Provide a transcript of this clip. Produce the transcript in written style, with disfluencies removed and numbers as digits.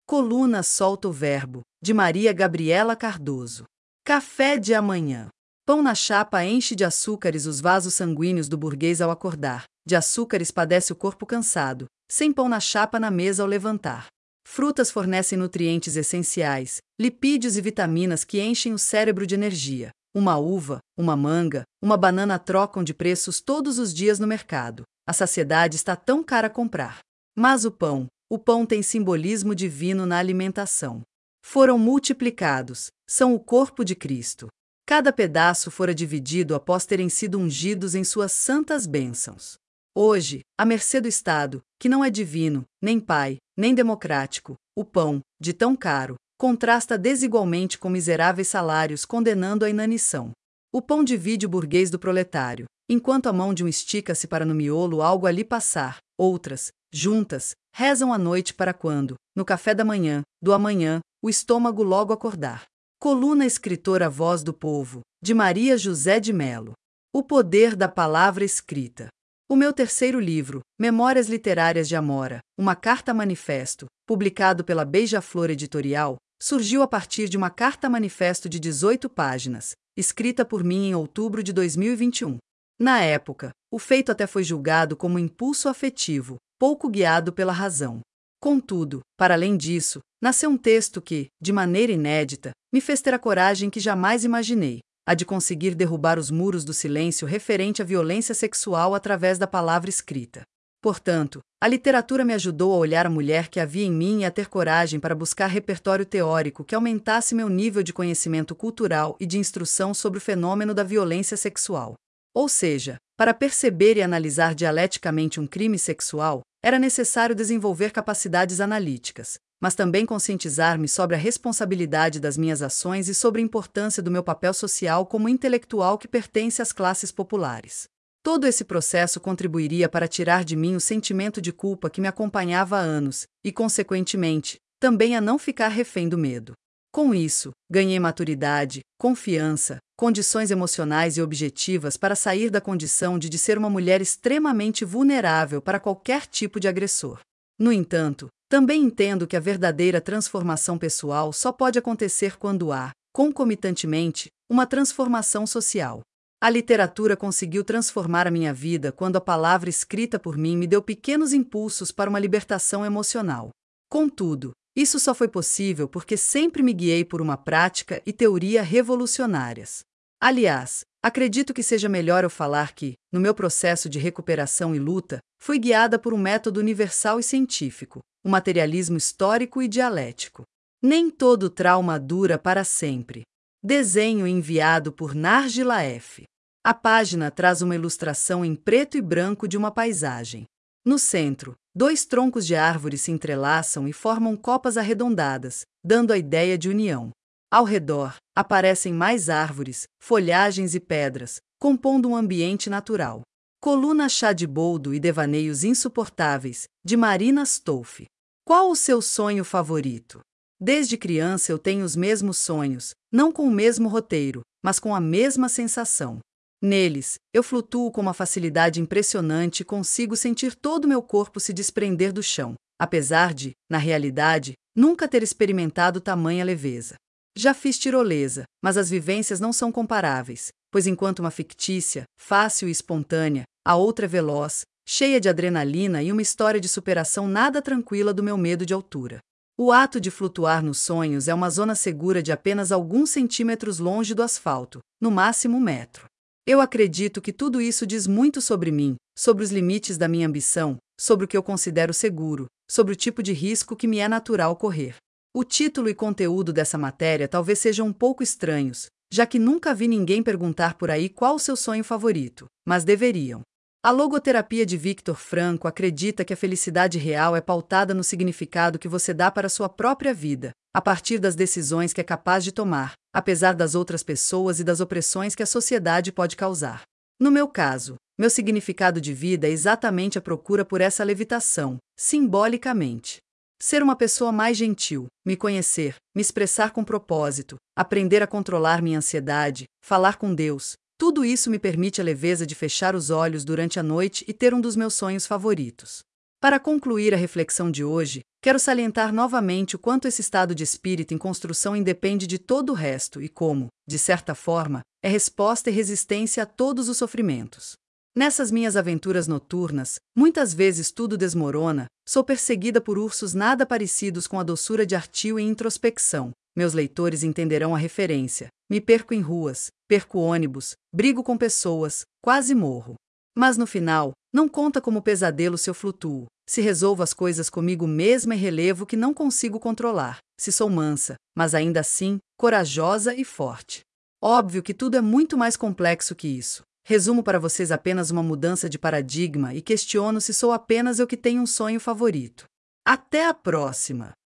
Coluna Solta o Verbo, de Maria Gabriela Cardoso. Café de amanhã. Pão na chapa enche de açúcares os vasos sanguíneos do burguês ao acordar, de açúcares padece o corpo cansado, sem pão na chapa na mesa ao levantar. Frutas fornecem nutrientes essenciais, lipídios e vitaminas que enchem o cérebro de energia. Uma uva, uma manga, uma banana trocam de preços todos os dias no mercado. A saciedade está tão cara a comprar. Mas o pão tem simbolismo divino na alimentação. Foram multiplicados, são o corpo de Cristo. Cada pedaço fora dividido após terem sido ungidos em suas santas bênçãos. Hoje, à mercê do Estado, que não é divino, nem pai, nem democrático, o pão, de tão caro, contrasta desigualmente com miseráveis salários condenando a inanição. O pão divide o burguês do proletário, enquanto a mão de um estica-se para no miolo algo ali passar, outras, juntas, rezam à noite para quando, no café da manhã, do amanhã, o estômago logo acordar. Coluna Escritora Voz do Povo, de Maria José de Melo. O poder da palavra escrita. O meu terceiro livro, Memórias Literárias de Amora, uma carta-manifesto, publicado pela Beija-Flor Editorial, surgiu a partir de uma carta-manifesto de 18 páginas, escrita por mim em outubro de 2021. Na época, o feito até foi julgado como impulso afetivo, pouco guiado pela razão. Contudo, para além disso, nasceu um texto que, de maneira inédita, me fez ter a coragem que jamais imaginei, a de conseguir derrubar os muros do silêncio referente à violência sexual através da palavra escrita. Portanto, a literatura me ajudou a olhar a mulher que havia em mim e a ter coragem para buscar repertório teórico que aumentasse meu nível de conhecimento cultural e de instrução sobre o fenômeno da violência sexual. Ou seja, para perceber e analisar dialeticamente um crime sexual, era necessário desenvolver capacidades analíticas, mas também conscientizar-me sobre a responsabilidade das minhas ações e sobre a importância do meu papel social como intelectual que pertence às classes populares. Todo esse processo contribuiria para tirar de mim o sentimento de culpa que me acompanhava há anos e, consequentemente, também a não ficar refém do medo. Com isso, ganhei maturidade, confiança, condições emocionais e objetivas para sair da condição de ser uma mulher extremamente vulnerável para qualquer tipo de agressor. No entanto, também entendo que a verdadeira transformação pessoal só pode acontecer quando há, concomitantemente, uma transformação social. A literatura conseguiu transformar a minha vida quando a palavra escrita por mim me deu pequenos impulsos para uma libertação emocional. Contudo, isso só foi possível porque sempre me guiei por uma prática e teoria revolucionárias. Aliás, acredito que seja melhor eu falar que, no meu processo de recuperação e luta, fui guiada por um método universal e científico, o materialismo histórico e dialético. Nem todo trauma dura para sempre. Desenho enviado por Nargila F. A página traz uma ilustração em preto e branco de uma paisagem. No centro, 2 troncos de árvores se entrelaçam e formam copas arredondadas, dando a ideia de união. Ao redor, aparecem mais árvores, folhagens e pedras, compondo um ambiente natural. Coluna Chá de Boldo e Devaneios Insuportáveis, de Marina Stolf. Qual o seu sonho favorito? Desde criança eu tenho os mesmos sonhos, não com o mesmo roteiro, mas com a mesma sensação. Neles, eu flutuo com uma facilidade impressionante e consigo sentir todo o meu corpo se desprender do chão, apesar de, na realidade, nunca ter experimentado tamanha leveza. Já fiz tirolesa, mas as vivências não são comparáveis, pois enquanto uma fictícia, fácil e espontânea, a outra é veloz, cheia de adrenalina e uma história de superação nada tranquila do meu medo de altura. O ato de flutuar nos sonhos é uma zona segura de apenas alguns centímetros longe do asfalto, no máximo 1 metro. Eu acredito que tudo isso diz muito sobre mim, sobre os limites da minha ambição, sobre o que eu considero seguro, sobre o tipo de risco que me é natural correr. O título e conteúdo dessa matéria talvez sejam um pouco estranhos, já que nunca vi ninguém perguntar por aí qual o seu sonho favorito, mas deveriam. A logoterapia de Viktor Frankl acredita que a felicidade real é pautada no significado que você dá para a sua própria vida, a partir das decisões que é capaz de tomar, apesar das outras pessoas e das opressões que a sociedade pode causar. No meu caso, meu significado de vida é exatamente a procura por essa levitação, simbolicamente. Ser uma pessoa mais gentil, me conhecer, me expressar com propósito, aprender a controlar minha ansiedade, falar com Deus, tudo isso me permite a leveza de fechar os olhos durante a noite e ter um dos meus sonhos favoritos. Para concluir a reflexão de hoje, quero salientar novamente o quanto esse estado de espírito em construção independe de todo o resto e como, de certa forma, é resposta e resistência a todos os sofrimentos. Nessas minhas aventuras noturnas, muitas vezes tudo desmorona, sou perseguida por ursos nada parecidos com a doçura de Artio em introspecção. Meus leitores entenderão a referência. Me perco em ruas, perco ônibus, brigo com pessoas, quase morro. Mas no final, não conta como pesadelo se eu flutuo, se resolvo as coisas comigo mesma e relevo que não consigo controlar, se sou mansa, mas ainda assim, corajosa e forte. Óbvio que tudo é muito mais complexo que isso. Resumo para vocês apenas uma mudança de paradigma e questiono se sou apenas eu que tenho um sonho favorito. Até a próxima!